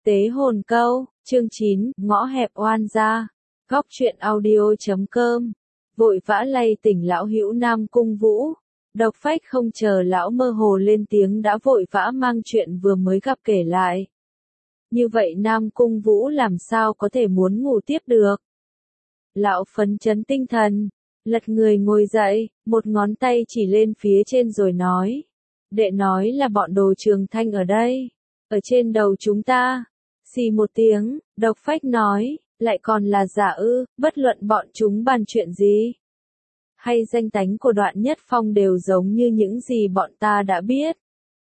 Tế hồn câu, chương 9, ngõ hẹp oan gia. Góc truyện audio.com. Vội vã lay tỉnh lão hữu Nam Cung Vũ. Độc Phách không chờ lão mơ hồ lên tiếng đã vội vã mang chuyện vừa mới gặp kể lại. Như vậy Nam Cung Vũ làm sao có thể muốn ngủ tiếp được. Lão phấn chấn tinh thần, lật người ngồi dậy, một ngón tay chỉ lên phía trên rồi nói. Đệ nói là bọn Đồ Trường Thanh ở đây, ở trên đầu chúng ta. Xì một tiếng, Độc Phách nói, lại còn là giả ư, bất luận bọn chúng bàn chuyện gì. Hay danh tánh của Đoạn Nhất Phong đều giống như những gì bọn ta đã biết.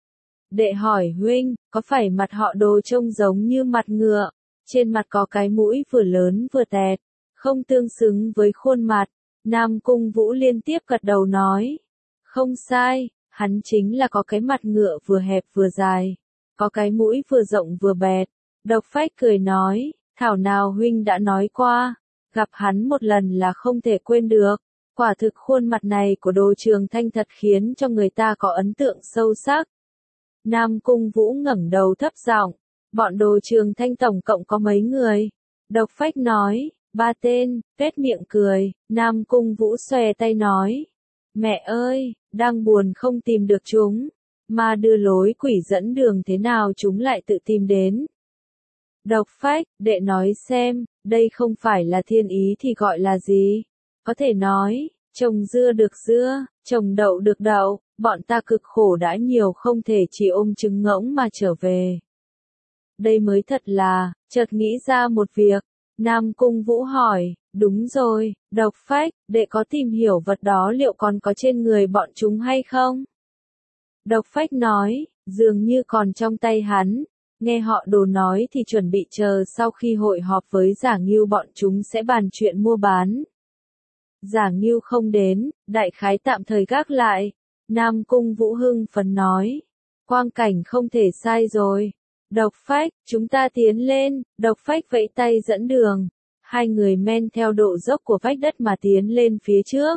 Đệ hỏi huynh, có phải mặt họ Đồ trông giống như mặt ngựa, trên mặt có cái mũi vừa lớn vừa tẹt, không tương xứng với khuôn mặt. Nam Cung Vũ liên tiếp gật đầu nói, không sai, hắn chính là có cái mặt ngựa vừa hẹp vừa dài, có cái mũi vừa rộng vừa bẹt. Độc Phách cười nói, thảo nào huynh đã nói qua, gặp hắn một lần là không thể quên được. Quả thực khuôn mặt này của Đồ Trường Thanh thật khiến cho người ta có ấn tượng sâu sắc. Nam Cung Vũ ngẩng đầu thấp giọng, bọn Đồ Trường Thanh tổng cộng có mấy người? Độc Phách nói, 3 tên, tuét miệng cười. Nam Cung Vũ xòe tay nói, mẹ ơi, đang buồn không tìm được chúng, mà đưa lối quỷ dẫn đường thế nào chúng lại tự tìm đến. Độc Phách, đệ nói xem, đây không phải là thiên ý thì gọi là gì? Có thể nói, trồng dưa được dưa, trồng đậu được đậu, bọn ta cực khổ đã nhiều không thể chỉ ôm trứng ngỗng mà trở về. Đây mới thật là, chợt nghĩ ra một việc. Nam Cung Vũ hỏi, đúng rồi, Độc Phách, đệ có tìm hiểu vật đó liệu còn có trên người bọn chúng hay không? Độc Phách nói, dường như còn trong tay hắn. Nghe họ Đồ nói thì chuẩn bị chờ sau khi hội họp với Giả Ngưu bọn chúng sẽ bàn chuyện mua bán. Giả Ngưu không đến, đại khái tạm thời gác lại. Nam Cung Vũ hưng phấn nói, quang cảnh không thể sai rồi. Độc Phách, chúng ta tiến lên. Độc Phách vẫy tay dẫn đường. Hai người men theo độ dốc của vách đất mà tiến lên phía trước.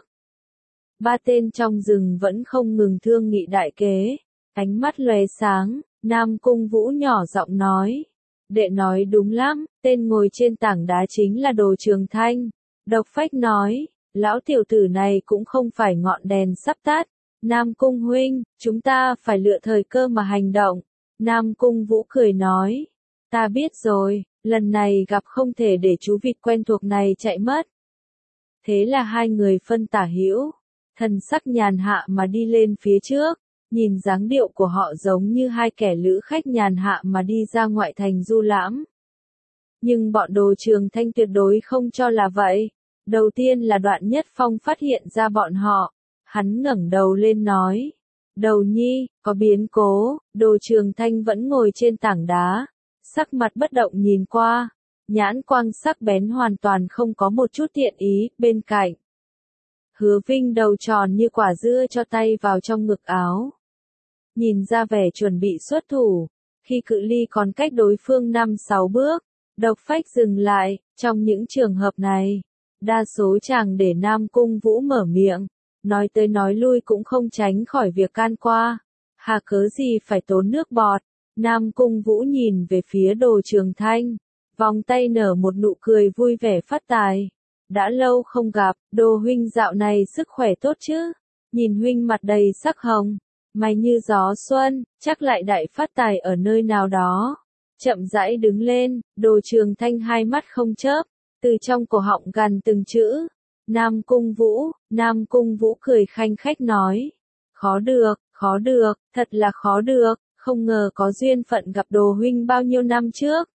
3 tên trong rừng vẫn không ngừng thương nghị đại kế. Ánh mắt lóe sáng. Nam Cung Vũ nhỏ giọng nói, đệ nói đúng lắm, tên ngồi trên tảng đá chính là Đồ Trường Thanh. Độc Phách nói, lão tiểu tử này cũng không phải ngọn đèn sắp tắt. Nam Cung huynh, chúng ta phải lựa thời cơ mà hành động. Nam Cung Vũ cười nói, ta biết rồi, lần này gặp không thể để chú vịt quen thuộc này chạy mất. Thế là hai người phân tả hữu, thần sắc nhàn hạ mà đi lên phía trước. Nhìn dáng điệu của họ giống như hai kẻ lữ khách nhàn hạ mà đi ra ngoại thành du lãm. Nhưng bọn Đồ Trường Thanh tuyệt đối không cho là vậy. Đầu tiên là Đoạn Nhất Phong phát hiện ra bọn họ. Hắn ngẩng đầu lên nói, Đầu nhi, có biến cố. Đồ Trường Thanh vẫn ngồi trên tảng đá, sắc mặt bất động nhìn qua, nhãn quang sắc bén hoàn toàn không có một chút thiện ý. Bên cạnh Hứa Vinh đầu tròn như quả dưa cho tay vào trong ngực áo. Nhìn ra vẻ chuẩn bị xuất thủ, khi cự ly còn cách đối phương 5-6 bước, Độc Phách dừng lại. Trong những trường hợp này, đa số chàng để Nam Cung Vũ mở miệng, nói tới nói lui cũng không tránh khỏi việc can qua. Hà cớ gì phải tốn nước bọt. Nam Cung Vũ nhìn về phía Đồ Trường Thanh, vòng tay nở một nụ cười vui vẻ phát tài. Đã lâu không gặp, Đồ huynh dạo này sức khỏe tốt chứ? Nhìn huynh mặt đầy sắc hồng, mày như gió xuân, chắc lại đại phát tài ở nơi nào đó. Chậm rãi đứng lên, Đồ Trường Thanh hai mắt không chớp, từ trong cổ họng gằn từng chữ. Nam Cung Vũ cười khanh khách nói. Khó được, thật là khó được, không ngờ có duyên phận gặp Đồ huynh bao nhiêu năm trước.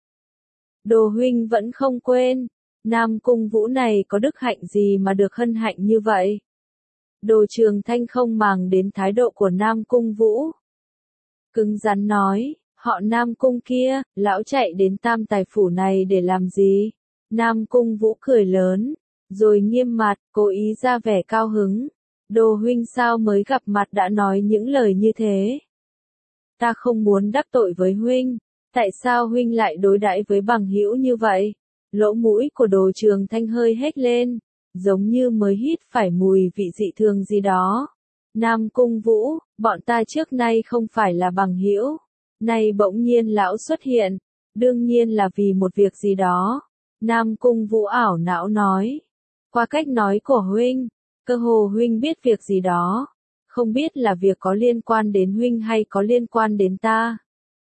Đồ huynh vẫn không quên, Nam Cung Vũ này có đức hạnh gì mà được hân hạnh như vậy? Đồ Trường Thanh không màng đến thái độ của Nam Cung Vũ. Cứng rắn nói, họ Nam Cung kia, lão chạy đến Tam Tài Phủ này để làm gì? Nam Cung Vũ cười lớn, rồi nghiêm mặt, cố ý ra vẻ cao hứng. Đồ huynh sao mới gặp mặt đã nói những lời như thế? Ta không muốn đắc tội với huynh, tại sao huynh lại đối đãi với bằng hữu như vậy? Lỗ mũi của Đồ Trường Thanh hơi hét lên, giống như mới hít phải mùi vị dị thường gì đó. Nam Cung Vũ, bọn ta trước nay không phải là bằng hữu, nay bỗng nhiên lão xuất hiện, Đương nhiên là vì một việc gì đó. Nam Cung Vũ ảo não nói. Qua cách nói của huynh, cơ hồ huynh biết việc gì đó. Không biết là việc có liên quan đến huynh hay có liên quan đến ta.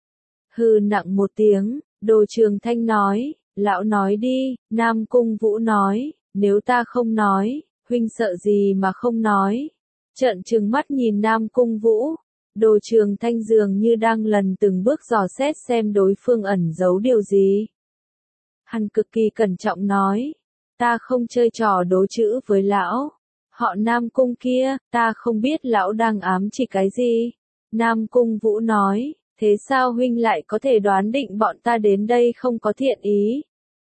Hừ nặng một tiếng, Đồ Trường Thanh nói, lão nói đi, Nam Cung Vũ nói, nếu ta không nói, huynh sợ gì mà không nói. Trợn trừng mắt nhìn Nam Cung Vũ, Đồ Trường Thanh dường như đang lần từng bước dò xét xem đối phương ẩn giấu điều gì. Hắn cực kỳ cẩn trọng nói, ta không chơi trò đố chữ với lão. Họ Nam Cung kia, ta không biết lão đang ám chỉ cái gì. Nam Cung Vũ nói, thế sao huynh lại có thể đoán định bọn ta đến đây không có thiện ý?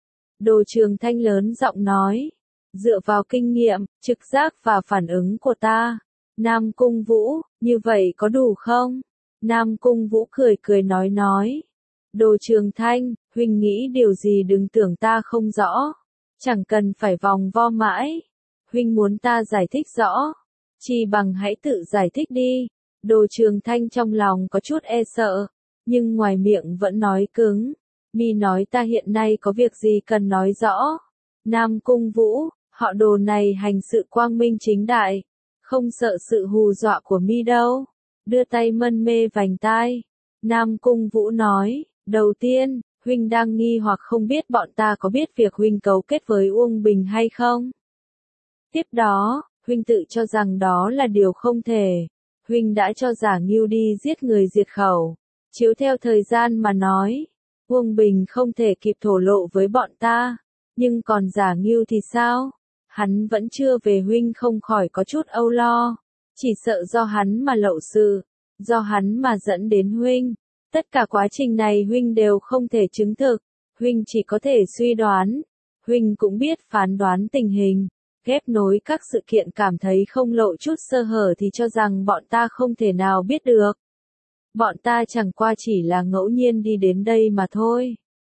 Đồ Trường Thanh lớn giọng nói, dựa vào kinh nghiệm, trực giác và phản ứng của ta. Nam Cung Vũ, như vậy có đủ không? Nam Cung Vũ cười cười nói. Đồ Trường Thanh, huynh nghĩ điều gì đừng tưởng ta không rõ. Chẳng cần phải vòng vo mãi. Huynh muốn ta giải thích rõ. Chỉ bằng hãy tự giải thích đi. Đồ Trường Thanh trong lòng có chút e sợ. Nhưng ngoài miệng vẫn nói cứng. Mi nói ta hiện nay có việc gì cần nói rõ. Nam Cung Vũ, họ Đồ này hành sự quang minh chính đại. Không sợ sự hù dọa của mi đâu. Đưa tay mân mê vành tai. Nam Cung Vũ nói, đầu tiên, huynh đang nghi hoặc không biết bọn ta có biết việc huynh cấu kết với Uông Bình hay không. Tiếp đó, huynh tự cho rằng đó là điều không thể. Huynh đã cho Giả Ngưu đi giết người diệt khẩu. Chiếu theo thời gian mà nói, Uông Bình không thể kịp thổ lộ với bọn ta. Nhưng còn Giả Ngưu thì sao? Hắn vẫn chưa về, huynh không khỏi có chút âu lo. Chỉ sợ do hắn mà lậu sự, do hắn mà dẫn đến huynh. Tất cả quá trình này huynh đều không thể chứng thực, huynh chỉ có thể suy đoán. Huynh cũng biết phán đoán tình hình, ghép nối các sự kiện, cảm thấy không lộ chút sơ hở thì cho rằng bọn ta không thể nào biết được. Bọn ta chẳng qua chỉ là ngẫu nhiên đi đến đây mà thôi.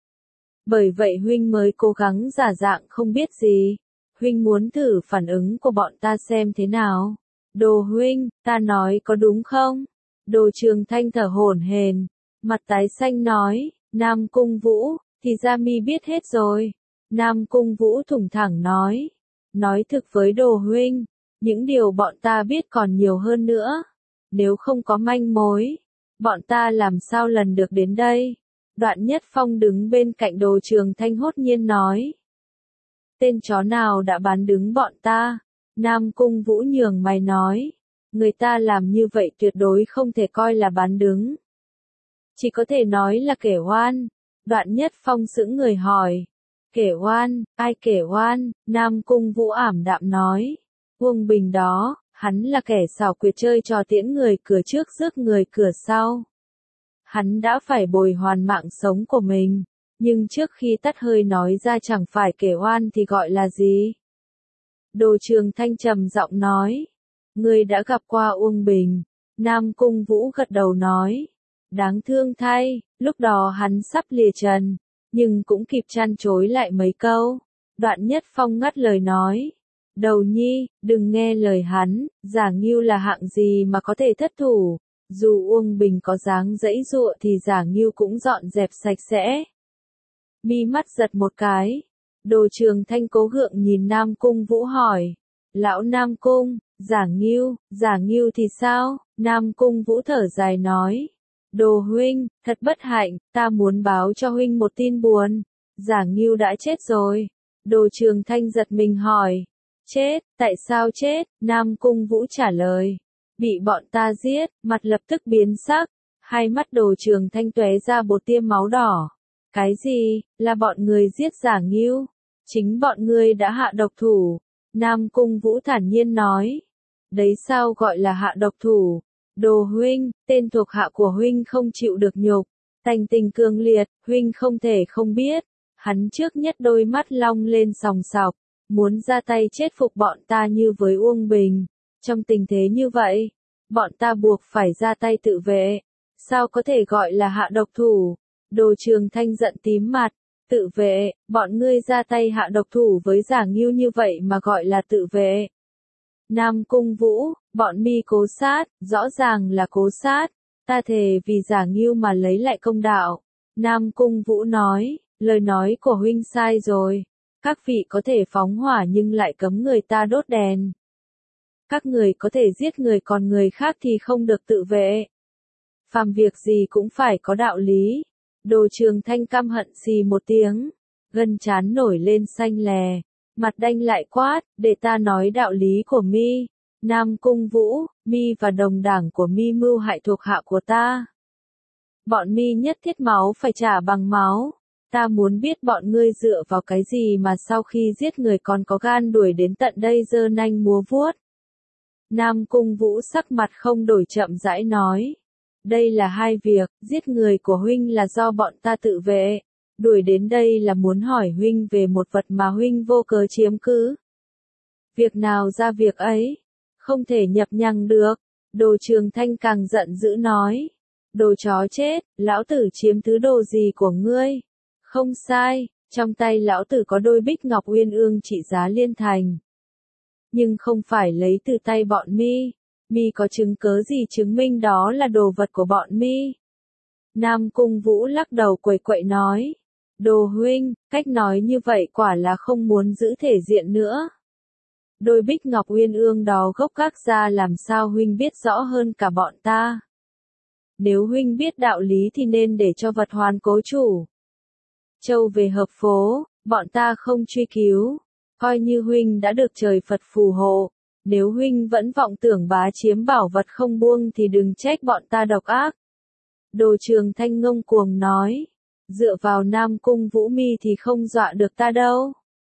Bởi vậy huynh mới cố gắng giả dạng không biết gì. Huynh muốn thử phản ứng của bọn ta xem thế nào. Đồ huynh, ta nói có đúng không? Đồ Trường Thanh thở hổn hển, mặt tái xanh nói, Nam Cung Vũ, thì ra mi biết hết rồi. Nam Cung Vũ thủng thẳng nói thực với Đồ huynh, những điều bọn ta biết còn nhiều hơn nữa. Nếu không có manh mối, bọn ta làm sao lần được đến đây? Đoạn Nhất Phong đứng bên cạnh Đồ Trường Thanh hốt nhiên nói. Tên chó nào đã bán đứng bọn ta? Nam Cung Vũ nhướng mày nói. Người ta làm như vậy tuyệt đối không thể coi là bán đứng. Chỉ có thể nói là kể oan. Đoạn Nhất Phong sững người hỏi. Kể oan, ai kể oan? Nam Cung Vũ ảm đạm nói. Uông Bình đó, hắn là kẻ xảo quyệt chơi trò tiễn người cửa trước rước người cửa sau. Hắn đã phải bồi hoàn mạng sống của mình. Nhưng trước khi tắt hơi nói ra chẳng phải kể oan thì gọi là gì? Đồ Trường Thanh trầm giọng nói. Ngươi đã gặp qua Uông Bình. Nam Cung Vũ gật đầu nói. Đáng thương thay, lúc đó hắn sắp lìa trần, nhưng cũng kịp chăn chối lại mấy câu. Đoạn Nhất Phong ngắt lời nói. Đầu nhi, đừng nghe lời hắn, Giả Ngưu là hạng gì mà có thể thất thủ. Dù Uông Bình có dáng dãy dụa thì Giả Ngưu cũng dọn dẹp sạch sẽ. Mi mắt giật một cái. Đồ Trường Thanh cố gượng nhìn Nam Cung Vũ hỏi. Lão Nam Cung, Giả Ngưu thì sao? Nam Cung Vũ thở dài nói. Đồ huynh, thật bất hạnh, ta muốn báo cho huynh một tin buồn. Giả Ngưu đã chết rồi. Đồ Trường Thanh giật mình hỏi. Chết, tại sao chết? Nam Cung Vũ trả lời. Bị bọn ta giết, mặt lập tức biến sắc. Hai mắt Đồ Trường Thanh tóe ra một tia máu đỏ. Cái gì, là bọn người giết Giả Ngưu? Chính bọn ngươi đã hạ độc thủ. Nam Cung Vũ thản nhiên nói. Đấy sao gọi là hạ độc thủ? Đồ huynh, tên thuộc hạ của huynh không chịu được nhục. Thành tình cương liệt, huynh không thể không biết. Hắn trước nhất đôi mắt long lên sòng sọc. Muốn ra tay chết phục bọn ta như với Uông Bình. Trong tình thế như vậy, bọn ta buộc phải ra tay tự vệ. Sao có thể gọi là hạ độc thủ? Đồ Trường Thanh giận tím mặt. Tự vệ, bọn ngươi ra tay hạ độc thủ với Giả Ngưu như vậy mà gọi là tự vệ. Nam Cung Vũ, bọn mi cố sát, rõ ràng là cố sát. Ta thề vì Giả Ngưu mà lấy lại công đạo. Nam Cung Vũ nói, lời nói của huynh sai rồi. Các vị có thể phóng hỏa nhưng lại cấm người ta đốt đèn. Các người có thể giết người còn người khác thì không được tự vệ. Phàm việc gì cũng phải có đạo lý. Đồ Trường Thanh căm hận xì một tiếng, gân trán nổi lên xanh lè, mặt đanh lại quát, để ta nói đạo lý của mi. Nam Cung Vũ, mi và đồng đảng của mi mưu hại thuộc hạ của ta. Bọn mi nhất thiết máu phải trả bằng máu. Ta muốn biết bọn ngươi dựa vào cái gì mà sau khi giết người còn có gan đuổi đến tận đây giơ nanh múa vuốt. Nam Cung Vũ sắc mặt không đổi chậm rãi nói. Đây là hai việc, giết người của huynh là do bọn ta tự vệ. Đuổi đến đây là muốn hỏi huynh về một vật mà huynh vô cớ chiếm cứ. Việc nào ra việc ấy, không thể nhập nhằng được. Đồ Trường Thanh càng giận dữ nói. Đồ chó chết, lão tử chiếm thứ đồ gì của ngươi? Không sai, trong tay lão tử có đôi bích ngọc uyên ương trị giá liên thành. Nhưng không phải lấy từ tay bọn mi. Mi có chứng cớ gì chứng minh đó là đồ vật của bọn mi? Nam Cung Vũ lắc đầu quẩy quậy nói. Đồ huynh, cách nói như vậy quả là không muốn giữ thể diện nữa. Đôi bích ngọc uyên ương đó gốc gác ra làm sao huynh biết rõ hơn cả bọn ta? Nếu huynh biết đạo lý thì nên để cho vật hoàn cố chủ. Châu về hợp phố, bọn ta không truy cứu. Coi như huynh đã được trời Phật phù hộ. Nếu huynh vẫn vọng tưởng bá chiếm bảo vật không buông thì đừng trách bọn ta độc ác. Đồ Trường Thanh ngông cuồng nói. Dựa vào Nam Cung Vũ mi thì không dọa được ta đâu.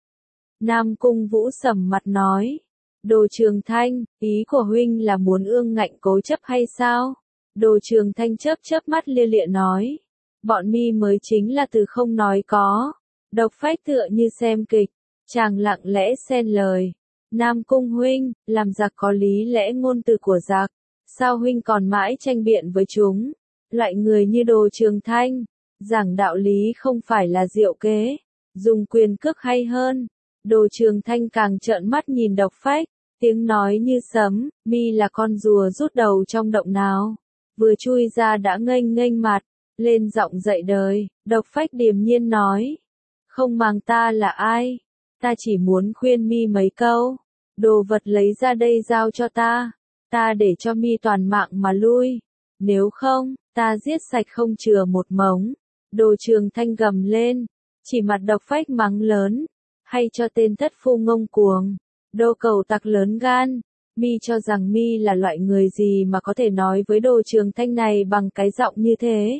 Nam Cung Vũ sầm mặt nói. Đồ Trường Thanh, ý của huynh là muốn ương ngạnh cố chấp hay sao? Đồ Trường Thanh chớp chớp mắt lia lịa nói. Bọn mi mới chính là từ không nói có. Độc Phách tựa như xem kịch. Chàng lặng lẽ xen lời. Nam Cung huynh, làm giặc có lý lẽ ngôn từ của giặc. Sao huynh còn mãi tranh biện với chúng? Loại người như Đồ Trường Thanh, giảng đạo lý không phải là diệu kế. Dùng quyền cước hay hơn. Đồ Trường Thanh càng trợn mắt nhìn Độc Phách. Tiếng nói như sấm, mi là con rùa rút đầu trong động nào. Vừa chui ra đã nghênh nghênh mặt. Lên giọng dậy đời, Độc Phách điềm nhiên nói. Không màng ta là ai. Ta chỉ muốn khuyên mi mấy câu. Đồ vật lấy ra đây giao cho ta. Ta để cho mi toàn mạng mà lui. Nếu không, ta giết sạch không chừa một mống. Đồ Trường Thanh gầm lên. Chỉ mặt Độc Phách mắng lớn. Hay cho tên thất phu ngông cuồng. Đồ cầu tặc lớn gan. Mi cho rằng mi là loại người gì mà có thể nói với Đồ Trường Thanh này bằng cái giọng như thế.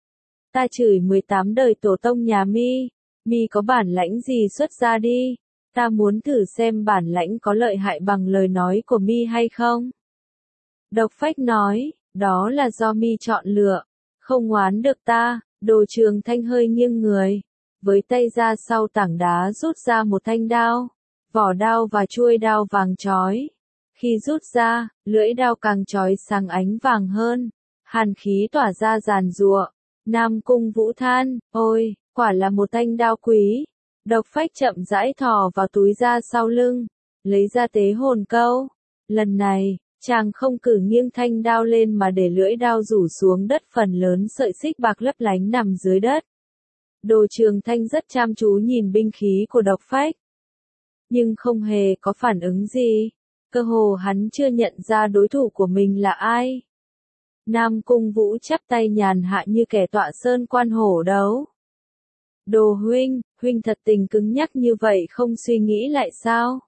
Ta chửi 18 đời tổ tông nhà mi. Mi có bản lãnh gì xuất ra đi. Ta muốn thử xem bản lãnh có lợi hại bằng lời nói của mi hay không. Độc Phách nói, đó là do mi chọn lựa. Không oán được ta. Đồ Trường Thanh hơi nghiêng người. Với tay ra sau tảng đá rút ra một thanh đao. Vỏ đao và chuôi đao vàng chói. Khi rút ra, lưỡi đao càng chói sáng ánh vàng hơn. Hàn khí tỏa ra giàn giụa. Nam Cung Vũ than, ôi, quả là một thanh đao quý. Độc Phách chậm rãi thò vào túi ra sau lưng, lấy ra tế hồn câu. Lần này, chàng không cử nghiêng thanh đao lên mà để lưỡi đao rủ xuống đất, phần lớn sợi xích bạc lấp lánh nằm dưới đất. Đồ Trường Thanh rất chăm chú nhìn binh khí của Độc Phách, nhưng không hề có phản ứng gì. Cơ hồ hắn chưa nhận ra đối thủ của mình là ai. Nam Cung Vũ chắp tay nhàn hạ như kẻ tọa sơn quan hổ đấu. Đồ huynh, huynh thật tình cứng nhắc như vậy không suy nghĩ lại sao?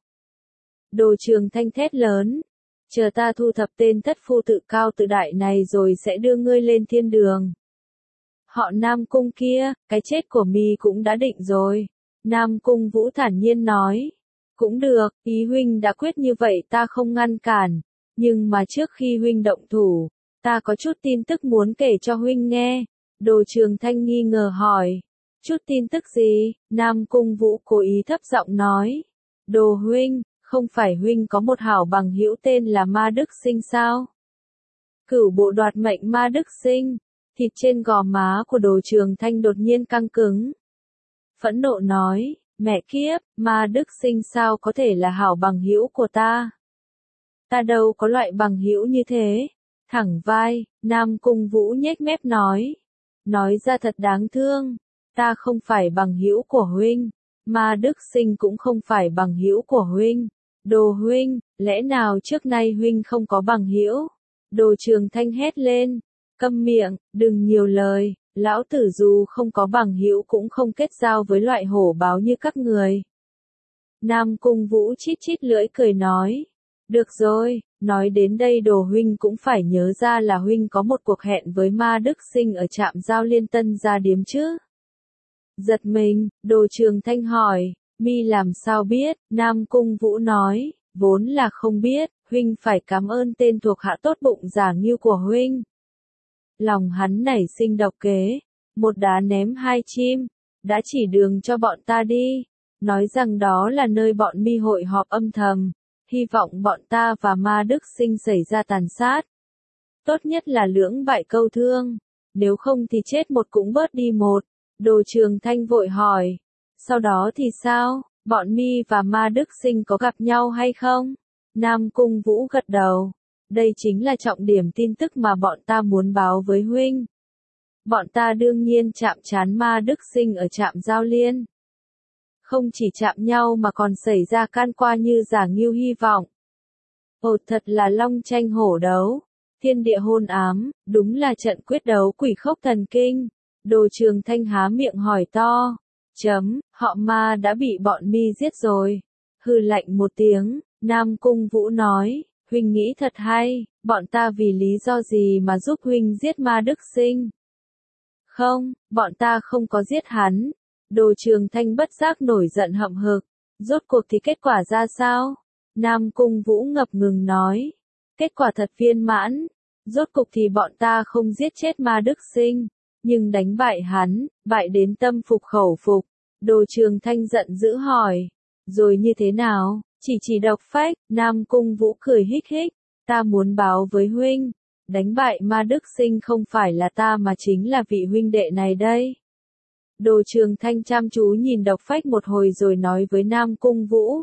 Đồ Trường Thanh thét lớn. Chờ ta thu thập tên thất phu tự cao tự đại này rồi sẽ đưa ngươi lên thiên đường. Họ Nam Cung kia, cái chết của mi cũng đã định rồi. Nam Cung Vũ thản nhiên nói. Cũng được, ý huynh đã quyết như vậy ta không ngăn cản. Nhưng mà trước khi huynh động thủ, ta có chút tin tức muốn kể cho huynh nghe. Đồ Trường Thanh nghi ngờ hỏi. Chút tin tức gì? Nam Cung Vũ cố ý thấp giọng nói. Đồ huynh, không phải huynh có một hảo bằng hữu tên là Ma Đức Sinh sao? Cửu bộ đoạt mệnh Ma Đức Sinh. Thịt trên gò má của Đồ Trường Thanh đột nhiên căng cứng. Phẫn nộ nói, mẹ kiếp, Ma Đức Sinh sao có thể là hảo bằng hữu của ta? Ta đâu có loại bằng hữu như thế. Thẳng vai, Nam Cung Vũ nhếch mép nói. nói ra thật đáng thương, ta không phải bằng hữu của huynh, Ma Đức Sinh cũng không phải bằng hữu của huynh. Đồ huynh, lẽ nào trước nay huynh không có bằng hữu? Đồ Trường Thanh hét lên, câm miệng, đừng nhiều lời, lão tử dù không có bằng hữu cũng không kết giao với loại hổ báo như các người. Nam Cung Vũ chít chít lưỡi cười nói, được rồi, nói đến đây Đồ huynh cũng phải nhớ ra là huynh có một cuộc hẹn với Ma Đức Sinh ở trạm giao liên Tân Gia Điếm chứ. Giật mình, Đồ Trường Thanh hỏi, mi làm sao biết? Nam Cung Vũ nói, vốn là không biết, huynh phải cảm ơn tên thuộc hạ tốt bụng giả nghiêu của huynh. Lòng hắn nảy sinh độc kế, một đá ném hai chim, đã chỉ đường cho bọn ta đi, nói rằng đó là nơi bọn mi hội họp âm thầm, hy vọng bọn ta và Ma Đức Sinh xảy ra tàn sát. Tốt nhất là lưỡng bại câu thương, nếu không thì chết một cũng bớt đi một. Đồ Trường Thanh vội hỏi, sau đó thì sao, bọn mi và Ma Đức Sinh có gặp nhau hay không? Nam Cung Vũ gật đầu, đây chính là trọng điểm tin tức mà bọn ta muốn báo với huynh. Bọn ta đương nhiên chạm trán Ma Đức Sinh ở trạm giao liên. Không chỉ chạm nhau mà còn xảy ra can qua như giả nghiêu hy vọng. Ồ, thật là long tranh hổ đấu, thiên địa hôn ám, đúng là trận quyết đấu quỷ khốc thần kinh. Đồ Trường Thanh há miệng hỏi to, họ Ma đã bị bọn mi giết rồi. Hừ lạnh một tiếng, Nam Cung Vũ nói, huynh nghĩ thật hay, bọn ta vì lý do gì mà giúp huynh giết Ma Đức Sinh? Không, bọn ta không có giết hắn. Đồ Trường Thanh bất giác nổi giận hậm hực, rốt cuộc thì kết quả ra sao? Nam Cung Vũ ngập ngừng nói, kết quả thật viên mãn, rốt cuộc thì bọn ta không giết chết Ma Đức Sinh, nhưng đánh bại hắn, bại đến tâm phục khẩu phục. Đồ Trường Thanh giận dữ hỏi, rồi như thế nào? Chỉ Độc Phách. Nam Cung Vũ cười hích hích, ta muốn báo với huynh, đánh bại Ma Đức Sinh không phải là ta mà chính là vị huynh đệ này đây. Đồ Trường Thanh chăm chú nhìn Độc Phách một hồi rồi nói với Nam Cung Vũ,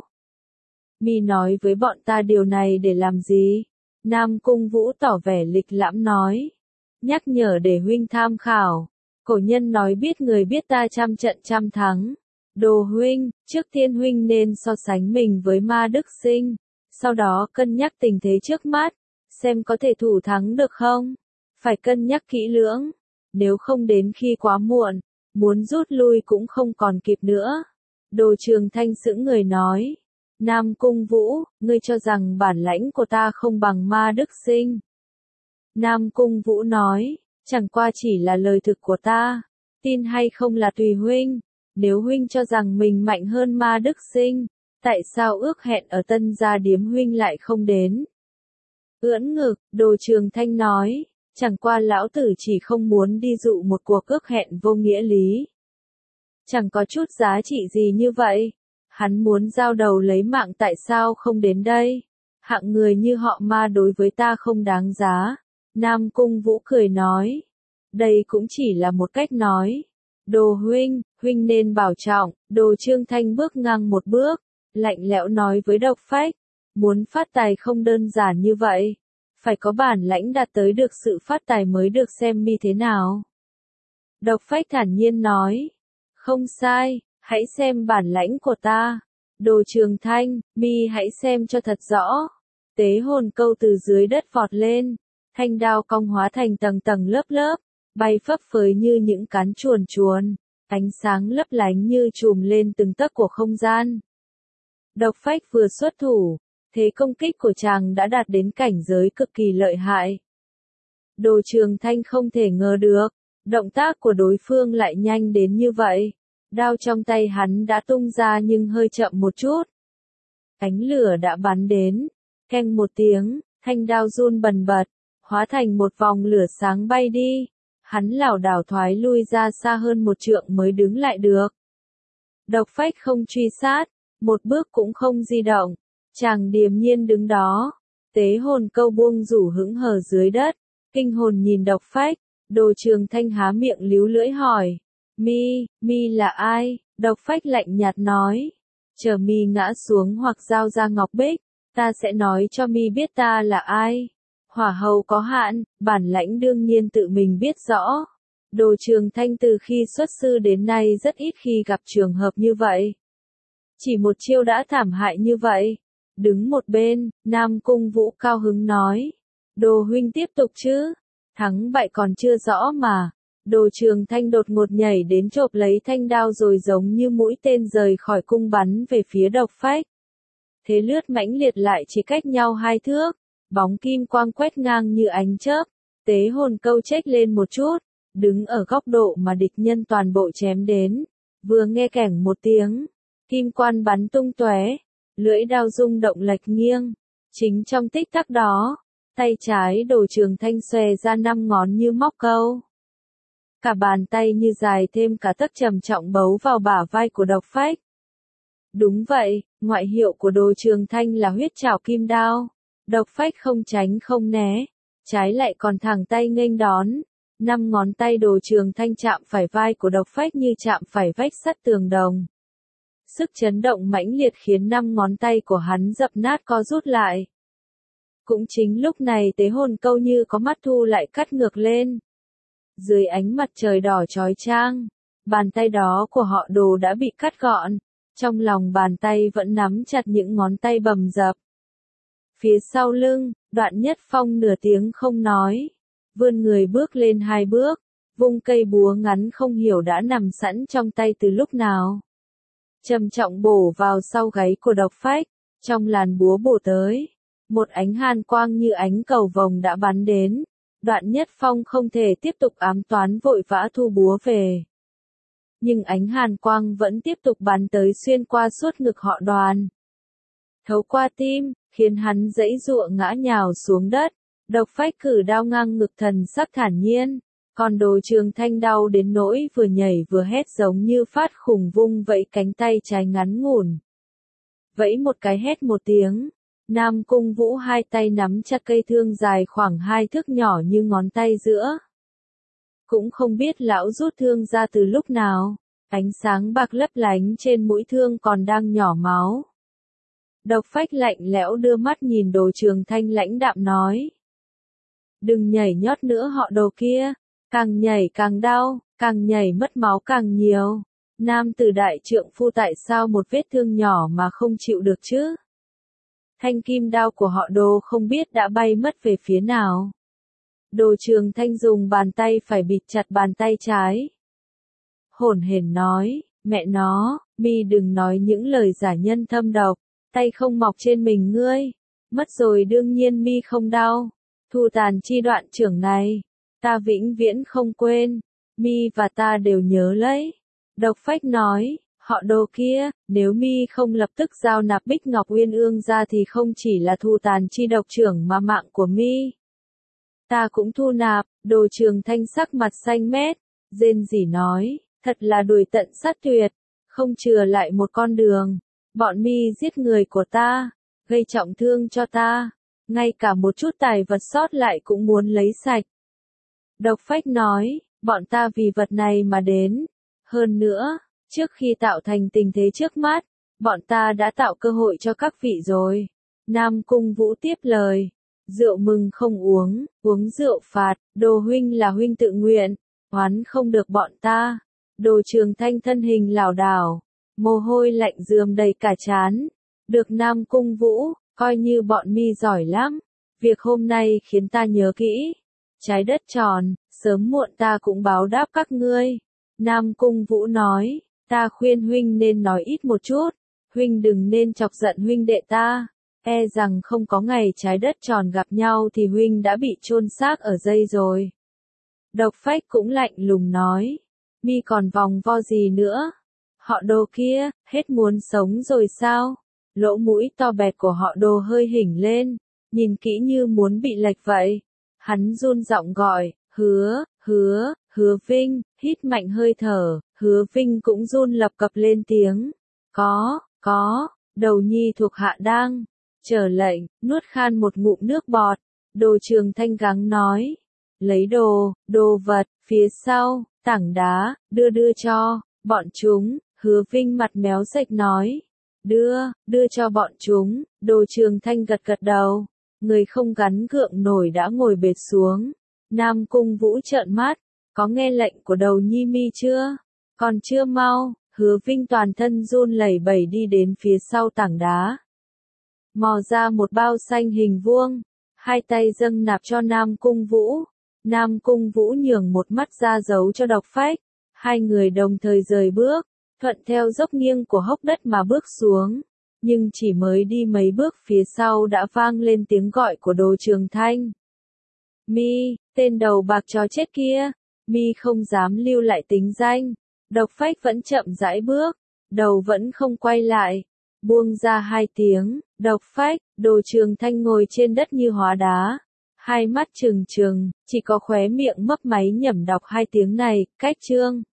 mi nói với bọn ta điều này để làm gì? Nam Cung Vũ tỏ vẻ lịch lãm nói, nhắc nhở để huynh tham khảo. Cổ nhân nói biết người biết ta trăm trận trăm thắng. Đồ huynh, trước tiên huynh nên so sánh mình với Ma Đức Sinh, sau đó cân nhắc tình thế trước mắt, xem có thể thủ thắng được không. Phải cân nhắc kỹ lưỡng, nếu không đến khi quá muộn, muốn rút lui cũng không còn kịp nữa. Đồ Trường Thanh sững người nói, Nam Cung Vũ, ngươi cho rằng bản lãnh của ta không bằng Ma Đức Sinh. Nam Cung Vũ nói, chẳng qua chỉ là lời thực của ta, tin hay không là tùy huynh, nếu huynh cho rằng mình mạnh hơn Ma Đức Sinh, tại sao ước hẹn ở Tân Gia Điếm huynh lại không đến? Ưỡn ngực, Đồ Trường Thanh nói, chẳng qua lão tử chỉ không muốn đi dụ một cuộc ước hẹn vô nghĩa lý. Chẳng có chút giá trị gì như vậy, hắn muốn giao đầu lấy mạng tại sao không đến đây? Hạng người như họ Ma đối với ta không đáng giá. Nam Cung Vũ cười nói, đây cũng chỉ là một cách nói. Đồ huynh, huynh nên bảo trọng. Đồ Trương Thanh bước ngang một bước, lạnh lẽo nói với Độc Phách, muốn phát tài không đơn giản như vậy, phải có bản lãnh đạt tới được sự phát tài mới được xem mi thế nào. Độc Phách thản nhiên nói, không sai, hãy xem bản lãnh của ta. Đồ Trường Thanh, mi hãy xem cho thật rõ. Tế hồn câu từ dưới đất vọt lên, thanh đao cong hóa thành tầng tầng lớp lớp, bay phấp phới như những cán chuồn chuồn, ánh sáng lấp lánh như trùm lên từng tấc của không gian. Độc Phách vừa xuất thủ, thế công kích của chàng đã đạt đến cảnh giới cực kỳ lợi hại. Đồ Trường Thanh không thể ngờ được, động tác của đối phương lại nhanh đến như vậy. Đao trong tay hắn đã tung ra nhưng hơi chậm một chút. Ánh lửa đã bắn đến, keng một tiếng, thanh đao run bần bật, hóa thành một vòng lửa sáng bay đi. Hắn lảo đảo thoái lui ra xa hơn một trượng mới đứng lại được. Độc Phách không truy sát, một bước cũng không di động, chàng điềm nhiên đứng đó. Tế hồn câu buông rủ hững hờ dưới đất, kinh hồn nhìn Độc Phách. Đồ Trường Thanh há miệng líu lưỡi hỏi, mi là ai? Độc Phách lạnh nhạt nói, chờ mi ngã xuống hoặc giao ra ngọc bích, ta sẽ nói cho mi biết ta là ai. Hỏa hầu có hạn, bản lãnh đương nhiên tự mình biết rõ. Đồ Trường Thanh từ khi xuất sư đến nay rất ít khi gặp trường hợp như vậy. Chỉ một chiêu đã thảm hại như vậy. Đứng một bên, Nam Cung Vũ cao hứng nói. Đồ huynh tiếp tục chứ, thắng bại còn chưa rõ mà. Đồ Trường Thanh đột ngột nhảy đến chộp lấy thanh đao rồi giống như mũi tên rời khỏi cung bắn về phía Độc Phách. Thế lướt mãnh liệt lại chỉ cách nhau 2 thước, bóng kim quang quét ngang như ánh chớp, tế hồn câu chếch lên một chút, đứng ở góc độ mà địch nhân toàn bộ chém đến, vừa nghe kẻng một tiếng, kim quan bắn tung tóe, lưỡi đao rung động lệch nghiêng, chính trong tích tắc đó, tay trái Đồ Trường Thanh xòe ra 5 ngón như móc câu. Cả bàn tay như dài thêm cả tấc trầm trọng bấu vào bả vai của Độc Phách. Đúng vậy, ngoại hiệu của Đồ Trường Thanh là huyết trảo kim đao. Độc Phách không tránh không né, trái lại còn thẳng tay nghênh đón. 5 ngón tay Đồ Trường Thanh chạm phải vai của Độc Phách như chạm phải vách sắt tường đồng. Sức chấn động mãnh liệt khiến 5 ngón tay của hắn dập nát co rút lại. Cũng chính lúc này tế hồn câu như có mắt thu lại cắt ngược lên. Dưới ánh mặt trời đỏ chói chang, bàn tay đó của họ Đồ đã bị cắt gọn, trong lòng bàn tay vẫn nắm chặt những ngón tay bầm dập. Phía sau lưng, Đoạn Nhất Phong nửa tiếng không nói, vươn người bước lên 2 bước, vung cây búa ngắn không hiểu đã nằm sẵn trong tay từ lúc nào. Trầm trọng bổ vào sau gáy của Độc Phách, trong làn búa bổ tới, một ánh hàn quang như ánh cầu vồng đã bắn đến. Đoạn Nhất Phong không thể tiếp tục ám toán vội vã thu búa về. Nhưng ánh hàn quang vẫn tiếp tục bắn tới xuyên qua suốt ngực họ Đoàn. Thấu qua tim, khiến hắn giãy giụa ngã nhào xuống đất. Độc Phách cử đao ngang ngực thần sắc thản nhiên. Còn Đồ Trường Thanh đau đến nỗi vừa nhảy vừa hét giống như phát khủng vung vẫy cánh tay trái ngắn ngủn. Vẫy một cái hét một tiếng. Nam Cung Vũ 2 tay nắm chặt cây thương dài khoảng 2 thước nhỏ như ngón tay giữa. Cũng không biết lão rút thương ra từ lúc nào, ánh sáng bạc lấp lánh trên mũi thương còn đang nhỏ máu. Độc Phách lạnh lẽo đưa mắt nhìn Đồ Trường Thanh lãnh đạm nói. Đừng nhảy nhót nữa họ Đồ kia, càng nhảy càng đau, càng nhảy mất máu càng nhiều. Nam tử đại trượng phu tại sao một vết thương nhỏ mà không chịu được chứ? Thanh kim đao của họ Đồ không biết đã bay mất về phía nào. Đồ Trường Thanh dùng bàn tay phải bịt chặt bàn tay trái. Hổn hển nói, mẹ nó, mi đừng nói những lời giả nhân thâm độc, tay không mọc trên mình ngươi. Mất rồi đương nhiên mi không đau. Thu tàn chi đoạn trưởng này, ta vĩnh viễn không quên, mi và ta đều nhớ lấy. Độc Phách nói. Họ Đồ kia, nếu mi không lập tức giao nạp Bích Ngọc Uyên Ương ra thì không chỉ là thu tàn chi độc trưởng mà mạng của mi. Ta cũng thu nạp. Đồ Trường Thanh sắc mặt xanh mét, rên rỉ nói, thật là đuổi tận sát tuyệt, không chừa lại một con đường. Bọn mi giết người của ta, gây trọng thương cho ta, ngay cả một chút tài vật sót lại cũng muốn lấy sạch. Độc Phách nói, bọn ta vì vật này mà đến, hơn nữa. Trước khi tạo thành tình thế trước mắt, bọn ta đã tạo cơ hội cho các vị rồi. Nam Cung Vũ tiếp lời. Rượu mừng không uống, uống rượu phạt, Đồ huynh là huynh tự nguyện, oán không được bọn ta. Đồ Trường Thanh thân hình lảo đảo, mồ hôi lạnh rườm đầy cả trán. Được Nam Cung Vũ, coi như bọn mi giỏi lắm. Việc hôm nay khiến ta nhớ kỹ. Trái đất tròn, sớm muộn ta cũng báo đáp các ngươi. Nam Cung Vũ nói. Ta khuyên huynh nên nói ít một chút, huynh đừng nên chọc giận huynh đệ ta, e rằng không có ngày trái đất tròn gặp nhau thì huynh đã bị chôn xác ở dây rồi. Độc Phách cũng lạnh lùng nói, mi còn vòng vo gì nữa? Họ Đồ kia, hết muốn sống rồi sao? Lỗ mũi to bẹt của họ Đồ hơi hỉnh lên, nhìn kỹ như muốn bị lệch vậy. Hắn run giọng gọi, Hứa Vinh, hít mạnh hơi thở, Hứa Vinh cũng run lập cập lên tiếng. Có, đầu nhi thuộc hạ đang, chờ lệnh, nuốt khan một ngụm nước bọt. Đồ Trường Thanh gắng nói, lấy đồ vật, phía sau, tảng đá, đưa cho, bọn chúng. Hứa Vinh mặt méo sạch nói, đưa cho bọn chúng. Đồ Trường Thanh gật đầu, người không gắn gượng nổi đã ngồi bệt xuống. Nam Cung Vũ trợn mắt, Có nghe lệnh của đầu nhi mi chưa? Còn chưa mau, Hứa Vinh toàn thân run lẩy bẩy đi đến phía sau tảng đá. Mò ra một bao xanh hình vuông, hai tay dâng nạp cho Nam Cung Vũ. Nam Cung Vũ nhường một mắt ra giấu cho Độc Phách. Hai người đồng thời rời bước, thuận theo dốc nghiêng của hốc đất mà bước xuống. Nhưng chỉ mới đi mấy bước phía sau đã vang lên tiếng gọi của Đồ Trường Thanh. Mi, tên đầu bạc chó chết kia. Mi không dám lưu lại tính danh. Độc Phách vẫn chậm rãi bước, đầu vẫn không quay lại. Buông ra hai tiếng, Độc Phách, Đồ Trường Thanh ngồi trên đất như hóa đá. Hai mắt trừng trừng, chỉ có khóe miệng mấp máy nhẩm đọc hai tiếng này, cách chương.